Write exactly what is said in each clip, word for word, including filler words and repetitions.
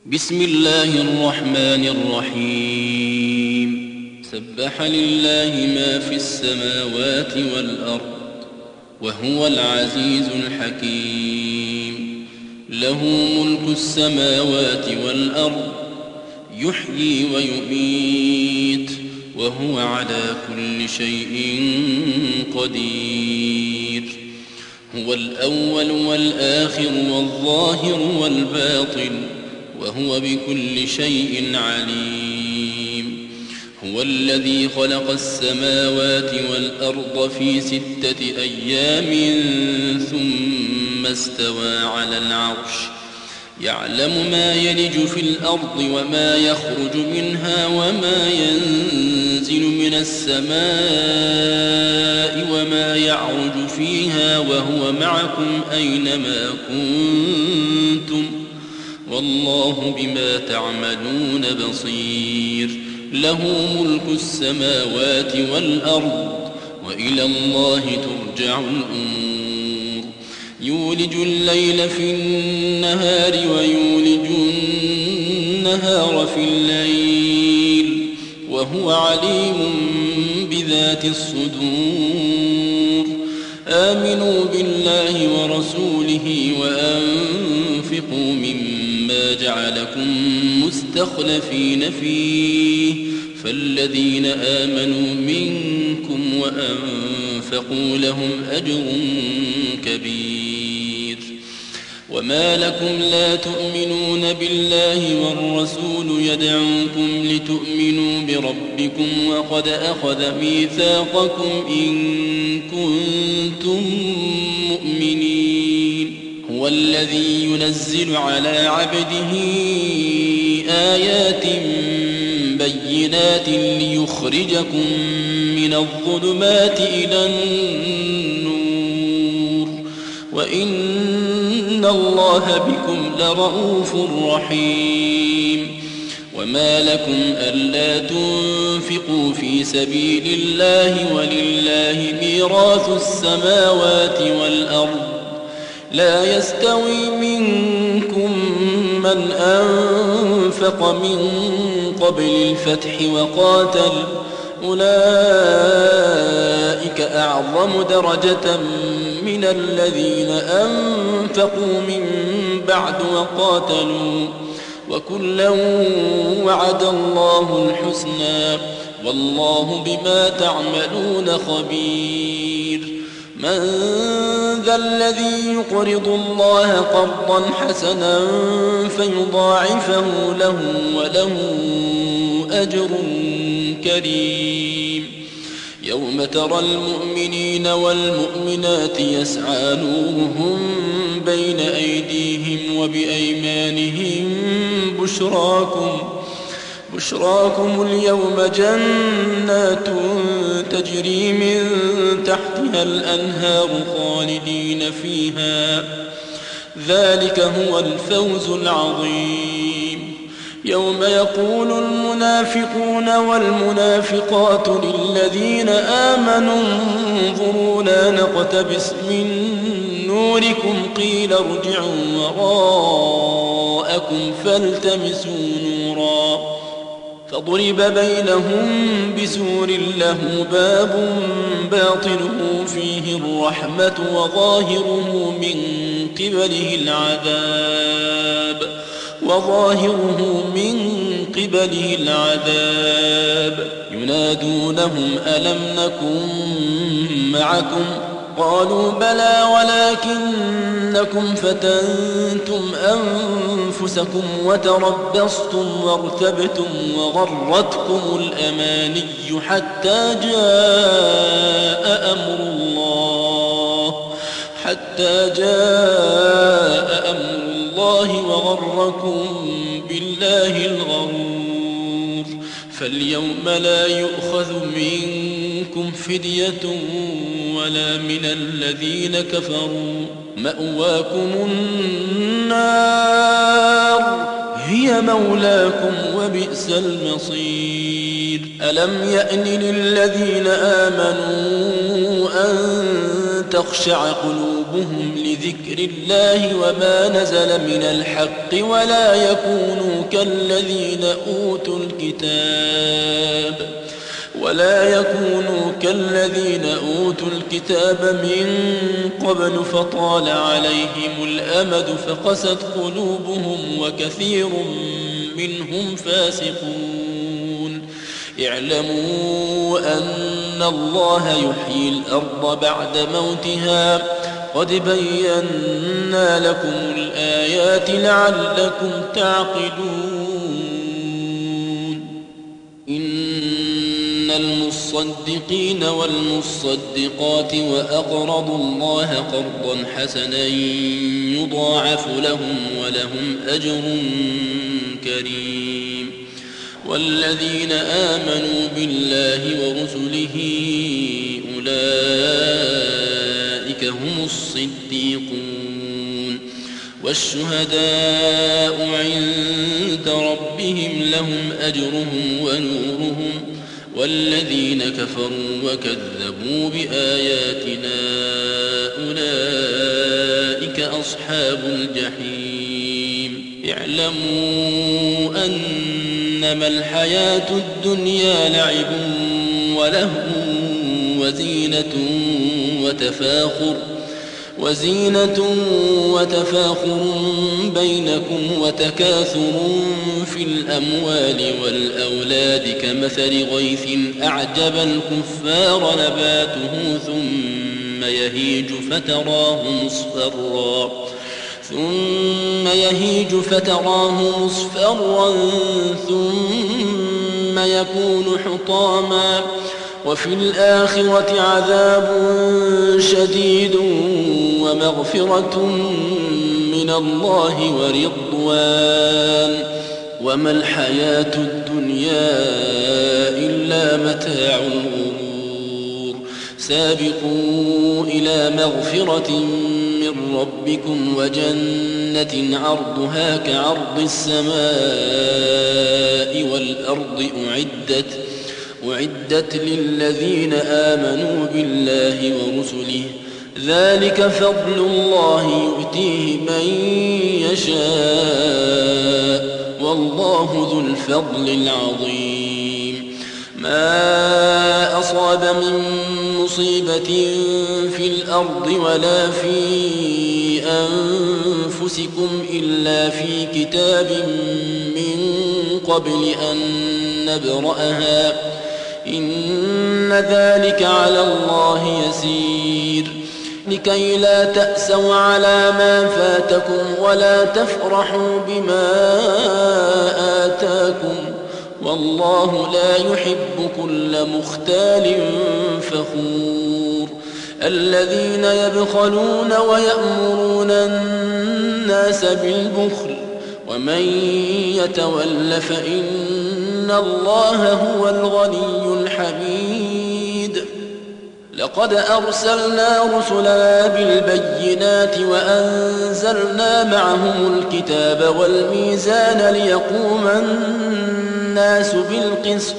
بسم الله الرحمن الرحيم سبح لله ما في السماوات والأرض وهو العزيز الحكيم له ملك السماوات والأرض يحيي ويميت وهو على كل شيء قدير هو الأول والآخر والظاهر والباطن وهو بكل شيء عليم هو الذي خلق السماوات والأرض في ستة أيام ثم استوى على العرش يعلم ما يلج في الأرض وما يخرج منها وما ينزل من السماء وما يعرج فيها وهو معكم أينما كنتم والله بما تعملون بصير له ملك السماوات والأرض وإلى الله ترجع الأمور يولج الليل في النهار ويولج النهار في الليل وهو عليم بذات الصدور آمنوا بالله ورسوله وأنفقوا مما جعلكم مستخلفين فيه فالذين آمنوا منكم وأنفقوا لهم أجر كبير وما لكم لا تؤمنون بالله والرسول يدعوكم لتؤمنوا بربكم وقد أخذ ميثاقكم إن كنتم مؤمنين هو الذي ينزل على عبده آيات بينات ليخرجكم من الظلمات إلى النور وإن الله بكم لرؤوف رحيم وما لكم ألا تنفقوا في سبيل الله ولله ميراث السماوات والأرض لا يستوي منكم من أنفق من قبل الفتح وقاتل أولئك أعظم درجة من الذين أنفقوا من بعد وقاتلوا وكلا وعد الله الحسنى والله بما تعملون خبير من ذا الذي يقرض الله قرضا حسنا فيضاعفه له وله أجر كريم يوم ترى المؤمنين والمؤمنات يسعى نورهم بين أيديهم وبأيمانهم بشراكم بشراكم اليوم جنات تجري من تحتها الأنهار خالدين فيها ذلك هو الفوز العظيم يوم يقول المنافقون والمنافقات للذين آمنوا انظرونا نقتبس من نوركم قيل ارجعوا وراءكم فالتمسوا نورا فضرب بينهم بسور له باب باطنه فيه الرحمة وظاهره من قبله العذاب وظاهره من قبله العذاب ينادونهم ألم نكن معكم قالوا بلى ولكنكم فتنتم أنفسكم وتربصتم وارتبتم وغرتكم الأماني حتى جاء أمر الله حتى جاء أمر الله وغركم بالله الغرور فاليوم لا يؤخذ منكم فدية ولا من الذين كفروا مأواكم النار هي مولاكم وبئس المصير ألم يأن للذين آمنوا أن تخشع قلوبهم لذكر الله وما نزل من الحق ولا يكونوا كالذين أوتوا الكتاب ولا يكونوا كالذين أوتوا الكتاب من قبل فطال عليهم الأمد فقست قلوبهم وكثير منهم فاسقون. اعلموا أن الله يحيي الأرض بعد موتها قد بينا لكم الآيات لعلكم تعقلون. إن المصدقين والمصدقات وأقرضوا الله قرضا حسنا يضاعف لهم ولهم أجر كريم. والذين آمنوا بالله ورسله أولئك هم الصديقون والشهداء عند ربهم لهم أجرهم ونورهم. والذين كفروا وكذبوا بآياتنا أولئك أصحاب الجحيم. اعلموا أنما الحياة الدنيا لعب ولهو وزينة وتفاخر وزينة وتفاخر بينكم وتكاثر في الأموال والأولاد كمثل غيث أعجب الكفار نباته ثم يهيج فتراه مصفرا ثم يهيج فتراه مصفرا ثم يكون حطاما وفي الآخرة عذاب شديد ومغفرة من الله ورضوان وما الحياة الدنيا إلا متاع الغرور. سابقوا إلى مغفرة من ربكم وجنة عرضها كعرض السماء والأرض أعدت أعدت للذين آمنوا بالله ورسله ذلك فضل الله يؤتيه من يشاء والله ذو الفضل العظيم. ما أصاب من مصيبة في الأرض ولا في أنفسكم إلا في كتاب من قبل أن نبرأها إن ذلك على الله يسير. لكي لا تأسوا على ما فاتكم ولا تفرحوا بما آتاكم والله لا يحب كل مختال فخور. الذين يبخلون ويأمرون الناس بالبخل ومن يتول فإن الله هو الغني الحميد. لقد أرسلنا رسلنا بالبينات وأنزلنا معهم الكتاب والميزان ليقوم الناس بالقسط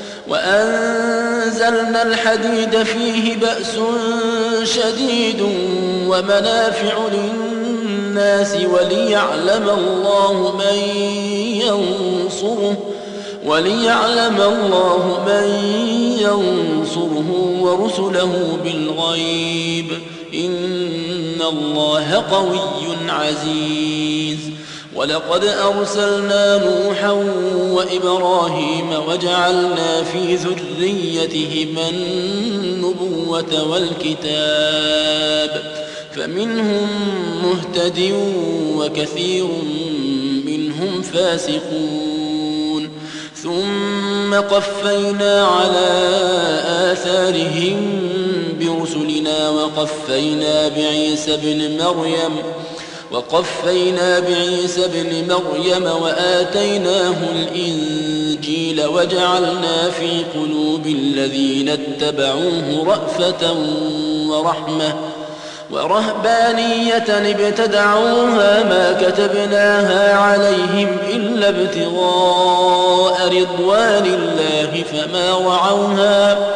وأنزلنا الحديد فيه بأس شديد ومنافع للناس وليعلم الله من ينصره وليعلم الله من ينصره ورسله بالغيب إن الله قوي عزيز. ولقد أرسلنا نوحا وإبراهيم وجعلنا في ذريتهما النبوة والكتاب فمنهم مهتد وكثير منهم فاسقون. ثم قفينا على آثارهم برسلنا وقفينا بعيسى بن مريم وقفينا بعيسى بن مريم وآتيناه الإنجيل وجعلنا في قلوب الذين اتبعوه رأفة ورحمة ورهبانية ابتدعوها ما كتبناها عليهم إلا ابتغاء رضوان الله فما رعوها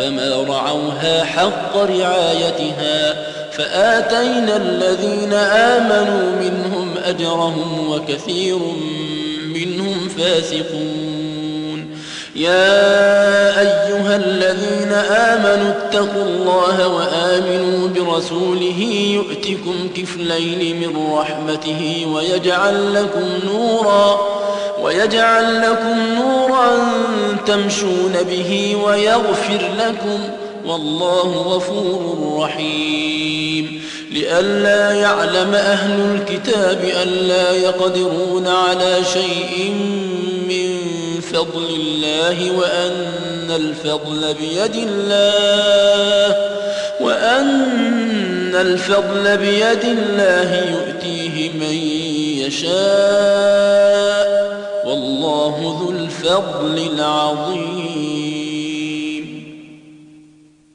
فما رعوها حق رعايتها فآتينا الذين آمنوا منهم أجرهم وكثير منهم فاسقون. يا أيها الذين آمنوا اتقوا الله وآمنوا برسوله يؤتكم كفلين من رحمته ويجعل لكم نورا ويجعل لكم نورا تمشون به ويغفر لكم والله غفور رحيم. لئلا يعلم أهل الكتاب ألا يقدرون على شيء من فضل الله وأن الفضل بيد الله وأن الفضل بيد الله يؤتيه من يشاء والله ذو الفضل العظيم.